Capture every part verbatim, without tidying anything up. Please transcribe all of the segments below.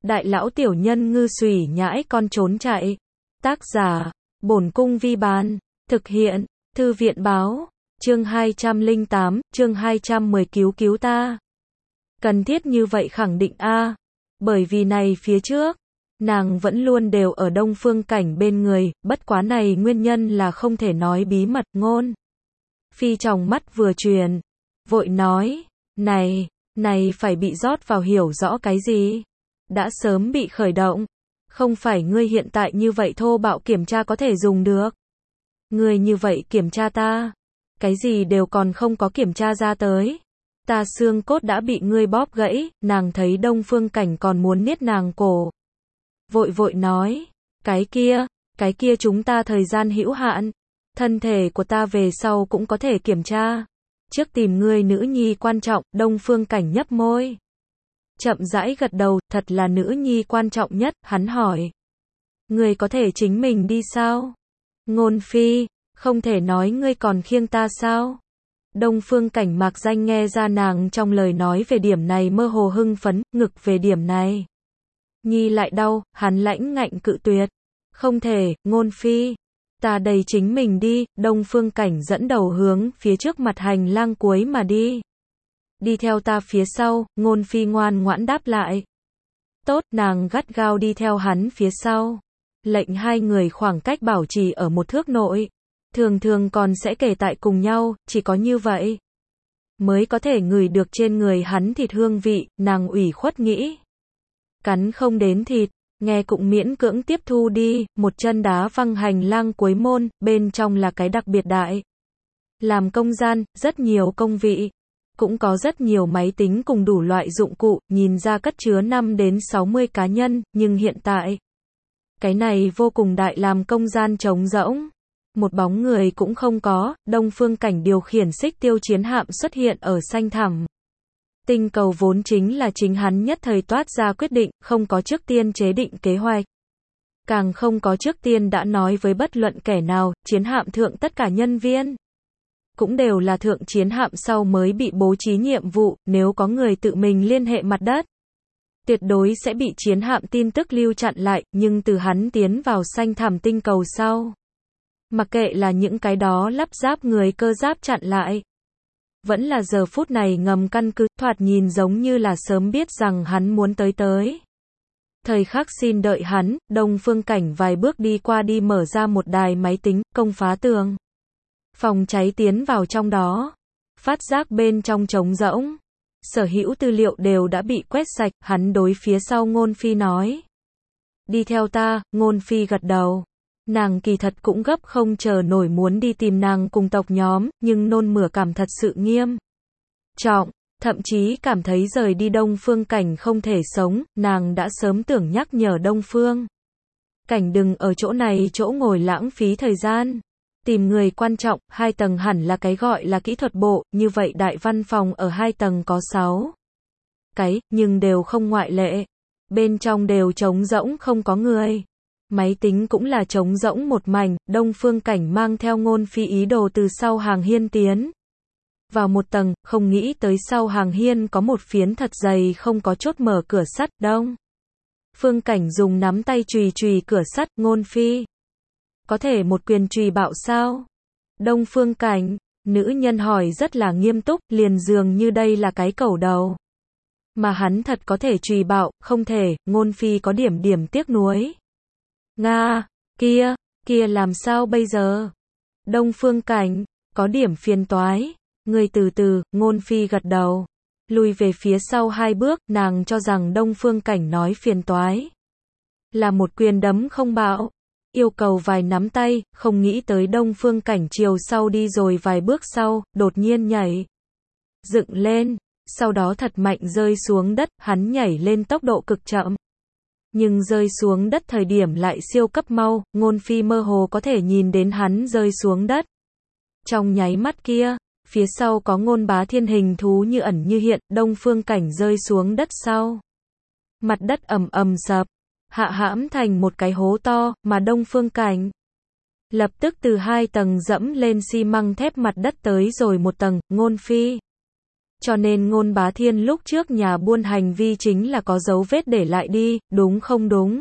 Đại lão tiểu nhân ngư xùy nhãi con trốn chạy. Tác giả, Bổn Cung Vi Bán. Thực hiện, Thư viện báo. Chương hai trăm lẻ tám, chương hai trăm mười cứu cứu ta. Cần thiết như vậy khẳng định a. Bởi vì này phía trước, nàng vẫn luôn đều ở Đông Phương Cảnh bên người, bất quá này nguyên nhân là không thể nói bí mật. Ngôn Phi trong mắt vừa truyền, vội nói, này, này phải bị rót vào hiểu rõ cái gì? Đã sớm bị khởi động, không phải ngươi hiện tại như vậy thô bạo kiểm tra có thể dùng được. Ngươi như vậy kiểm tra ta, cái gì đều còn không có kiểm tra ra tới. Ta xương cốt đã bị ngươi bóp gãy, nàng thấy Đông Phương Cảnh còn muốn niết nàng cổ. Vội vội nói, cái kia, cái kia chúng ta thời gian hữu hạn, thân thể của ta về sau cũng có thể kiểm tra. Trước tìm ngươi nữ nhi quan trọng. Đông Phương Cảnh nhấp môi, chậm rãi gật đầu, thật là nữ nhi quan trọng nhất. Hắn hỏi, ngươi có thể chính mình đi sao? Ngôn Phi, không thể nói ngươi còn khiêng ta sao? Đông Phương Cảnh mạc danh nghe ra nàng trong lời nói về điểm này mơ hồ hưng phấn, ngực về điểm này nhi lại đau, hắn lãnh ngạnh cự tuyệt. Không thể, Ngôn Phi, ta đầy chính mình đi. Đông Phương Cảnh dẫn đầu hướng phía trước mặt hành lang cuối mà đi. Đi theo ta phía sau. Ngôn Phi ngoan ngoãn đáp lại. Tốt, nàng gắt gao đi theo hắn phía sau. Lệnh hai người khoảng cách bảo trì ở một thước nội. Thường thường còn sẽ kề tại cùng nhau, chỉ có như vậy mới có thể ngửi được trên người hắn thịt hương vị. Nàng ủy khuất nghĩ, cắn không đến thịt, nghe cũng miễn cưỡng tiếp thu đi. Một chân đá văng hành lang cuối môn, bên trong là cái đặc biệt đại làm công gian, rất nhiều công vị, cũng có rất nhiều máy tính cùng đủ loại dụng cụ, nhìn ra cất chứa năm đến sáu mươi cá nhân, nhưng hiện tại cái này vô cùng đại làm công gian trống rỗng, một bóng người cũng không có. Đông Phương Cảnh điều khiển xích tiêu chiến hạm xuất hiện ở xanh thẳm tinh cầu vốn chính là chính hắn nhất thời toát ra quyết định, không có trước tiên chế định kế hoạch, càng không có trước tiên đã nói với bất luận kẻ nào. Chiến hạm thượng tất cả nhân viên cũng đều là thượng chiến hạm sau mới bị bố trí nhiệm vụ, nếu có người tự mình liên hệ mặt đất, tuyệt đối sẽ bị chiến hạm tin tức lưu chặn lại. Nhưng từ hắn tiến vào xanh thẳm tinh cầu sau, mặc kệ là những cái đó lắp ráp người cơ giáp chặn lại, vẫn là giờ phút này ngầm căn cứ, thoạt nhìn giống như là sớm biết rằng hắn muốn tới tới. Thời khắc xin đợi hắn. Đông Phương Cảnh vài bước đi qua đi mở ra một đài máy tính, công phá tường phòng cháy tiến vào trong đó, phát giác bên trong trống rỗng, sở hữu tư liệu đều đã bị quét sạch. Hắn đối phía sau Ngôn Phi nói, đi theo ta. Ngôn Phi gật đầu. Nàng kỳ thật cũng gấp không chờ nổi muốn đi tìm nàng cùng tộc nhóm, nhưng nôn mửa cảm thật sự nghiêm trọng, thậm chí cảm thấy rời đi Đông Phương Cảnh không thể sống. Nàng đã sớm tưởng nhắc nhở Đông Phương Cảnh đừng ở chỗ này chỗ ngồi lãng phí thời gian, tìm người quan trọng. Hai tầng hẳn là cái gọi là kỹ thuật bộ, như vậy đại văn phòng ở hai tầng có sáu cái, nhưng đều không ngoại lệ, bên trong đều trống rỗng không có người. Máy tính cũng là trống rỗng một mảnh. Đông Phương Cảnh mang theo Ngôn Phi ý đồ từ sau hàng hiên tiến vào một tầng, không nghĩ tới sau hàng hiên có một phiến thật dày không có chốt mở cửa sắt. Đông Phương Cảnh dùng nắm tay chùy chùy cửa sắt. Ngôn Phi, có thể một quyền chùy bạo sao? Đông Phương Cảnh, nữ nhân hỏi rất là nghiêm túc, liền dường như đây là cái cẩu đầu mà hắn thật có thể chùy bạo. Không thể. Ngôn Phi có điểm điểm tiếc nuối. Nga, kia, kia làm sao bây giờ? Đông Phương Cảnh, có điểm phiền toái. Người từ từ. Ngôn Phi gật đầu, lùi về phía sau hai bước. Nàng cho rằng Đông Phương Cảnh nói phiền toái là một quyền đấm không bạo, yêu cầu vài nắm tay, không nghĩ tới Đông Phương Cảnh chiều sau đi rồi vài bước sau, đột nhiên nhảy dựng lên, sau đó thật mạnh rơi xuống đất. Hắn nhảy lên tốc độ cực chậm, nhưng rơi xuống đất thời điểm lại siêu cấp mau. Ngôn Phi mơ hồ có thể nhìn đến hắn rơi xuống đất. Trong nháy mắt kia, phía sau có Ngôn Bá Thiên hình thú như ẩn như hiện. Đông Phương Cảnh rơi xuống đất sau, mặt đất ầm ầm sập, hạ hãm thành một cái hố to, mà Đông Phương Cảnh lập tức từ hai tầng dẫm lên xi măng thép mặt đất tới rồi một tầng. Ngôn Phi Cho nên Ngôn Bá Thiên lúc trước nhà buôn hành vi chính là có dấu vết để lại đi, đúng không đúng?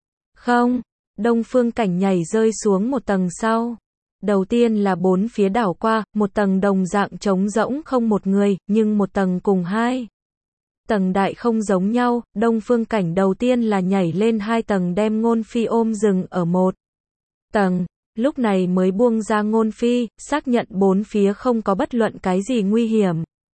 Không, Đông Phương Cảnh nhảy rơi xuống một tầng sau. Đầu tiên là bốn phía đảo qua, một tầng đồng dạng trống rỗng không một người, nhưng một tầng cùng hai tầng đại không giống nhau, Đông Phương Cảnh đầu tiên là nhảy lên hai tầng đem Ngôn Phi ôm dừng ở một tầng, lúc này mới buông ra Ngôn Phi, xác nhận bốn phía không có bất luận cái gì nguy hiểm.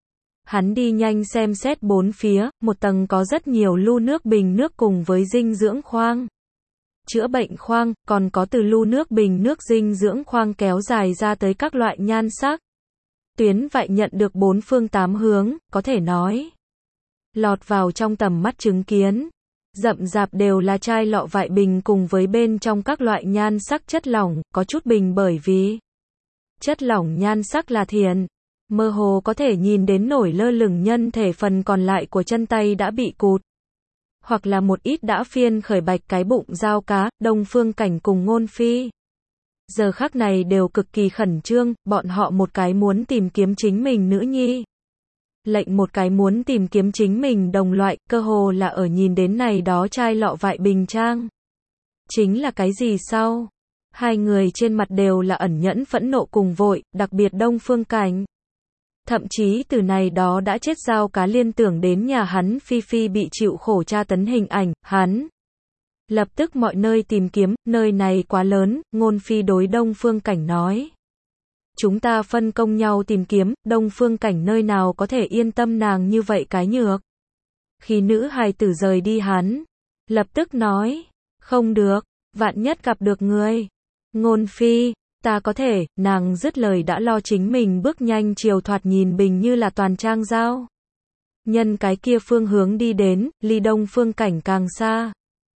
Hắn đi nhanh xem xét bốn phía, một tầng có rất nhiều lu nước bình nước cùng với dinh dưỡng khoang. Chữa bệnh khoang, còn có từ lu nước bình nước dinh dưỡng khoang kéo dài ra tới các loại nhan sắc. Tuyến vại nhận được bốn phương tám hướng, có thể nói lọt vào trong tầm mắt chứng kiến. Rậm rạp đều là chai lọ vại bình cùng với bên trong các loại nhan sắc chất lỏng, có chút bình bởi vì chất lỏng nhan sắc là thiện. Mơ hồ có thể nhìn đến nổi lơ lửng nhân thể phần còn lại của chân tay đã bị cụt. Hoặc là một ít đã phiên khởi bạch cái bụng dao cá, Đông Phương Cảnh cùng Ngôn Phi. Giờ khắc này đều cực kỳ khẩn trương, bọn họ một cái muốn tìm kiếm chính mình nữ nhi. Lệnh một cái muốn tìm kiếm chính mình đồng loại, cơ hồ là ở nhìn đến này đó chai lọ vại bình trang. Chính là cái gì sao? Hai người trên mặt đều là ẩn nhẫn phẫn nộ cùng vội, đặc biệt Đông Phương Cảnh. Thậm chí từ này đó đã chết dao cá liên tưởng đến nhà hắn Phi Phi bị chịu khổ tra tấn hình ảnh, hắn lập tức mọi nơi tìm kiếm, nơi này quá lớn, Ngôn Phi đối Đông Phương Cảnh nói. Chúng ta phân công nhau tìm kiếm, Đông Phương Cảnh nơi nào có thể yên tâm nàng như vậy cái nhược. Khi nữ hài tử rời đi hắn, lập tức nói, không được, vạn nhất gặp được người. Ngôn Phi, ta có thể, nàng dứt lời đã lo chính mình bước nhanh chiều thoạt nhìn bình như là toàn trang giao. Nhân cái kia phương hướng đi đến, ly Đông Phương Cảnh càng xa.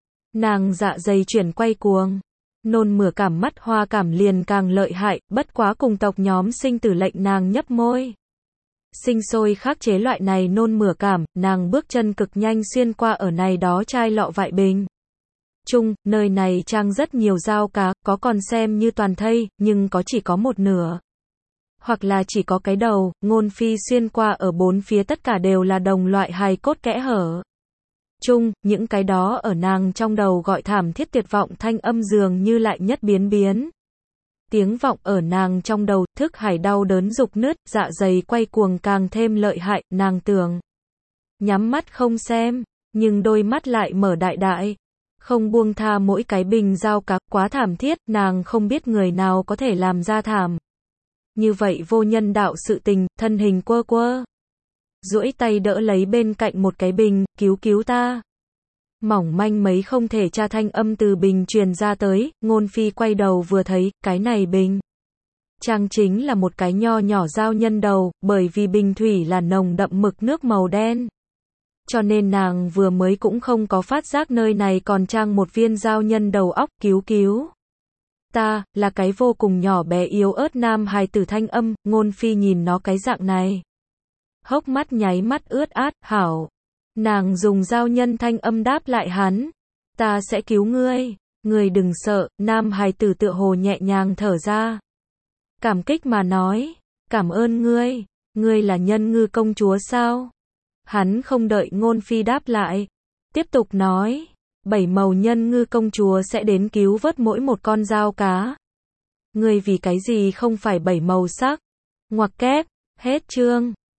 Nàng dạ dày chuyển quay cuồng. Nôn mửa cảm mắt hoa cảm liền càng lợi hại, bất quá cùng tộc nhóm sinh tử lệnh nàng nhấp môi. Sinh sôi khắc chế loại này nôn mửa cảm, nàng bước chân cực nhanh xuyên qua ở này đó chai lọ vại bình. Chung, nơi này trang rất nhiều dao cá, có còn xem như toàn thây, nhưng có chỉ có một nửa. Hoặc là chỉ có cái đầu, Ngôn Phi xuyên qua ở bốn phía tất cả đều là đồng loại hài cốt kẽ hở. Chung, những cái đó ở nàng trong đầu gọi thảm thiết tuyệt vọng thanh âm dường như lại nhất biến biến. Tiếng vọng ở nàng trong đầu, thức hải đau đớn dục nứt, dạ dày quay cuồng càng thêm lợi hại, nàng tưởng. Nhắm mắt không xem, nhưng đôi mắt lại mở đại đại. Không buông tha mỗi cái bình dao cá, quá thảm thiết, nàng không biết người nào có thể làm ra thảm. Như vậy vô nhân đạo sự tình, thân hình quơ quơ. Duỗi tay đỡ lấy bên cạnh một cái bình, cứu cứu ta. Mỏng manh mấy không thể tra thanh âm từ bình truyền ra tới, Ngôn Phi quay đầu vừa thấy, cái này bình. Trang chính là một cái nho nhỏ dao nhân đầu, bởi vì bình thủy là nồng đậm mực nước màu đen. Cho nên nàng vừa mới cũng không có phát giác nơi này còn trang một viên dao nhân đầu óc, cứu cứu. Ta, là cái vô cùng nhỏ bé yếu ớt nam hài tử thanh âm, Ngôn Phi nhìn nó cái dạng này. Hốc mắt nháy mắt ướt át, hảo. Nàng dùng dao nhân thanh âm đáp lại hắn. Ta sẽ cứu ngươi. Ngươi đừng sợ, nam hài tử tựa hồ nhẹ nhàng thở ra. Cảm kích mà nói. Cảm ơn ngươi. Ngươi là Nhân Ngư công chúa sao? Hắn không đợi Ngôn Phi đáp lại. Tiếp tục nói. Bảy màu Nhân Ngư công chúa sẽ đến cứu vớt mỗi một con dao cá. Ngươi vì cái gì không phải bảy màu sắc? Ngoặc kép. Hết chương.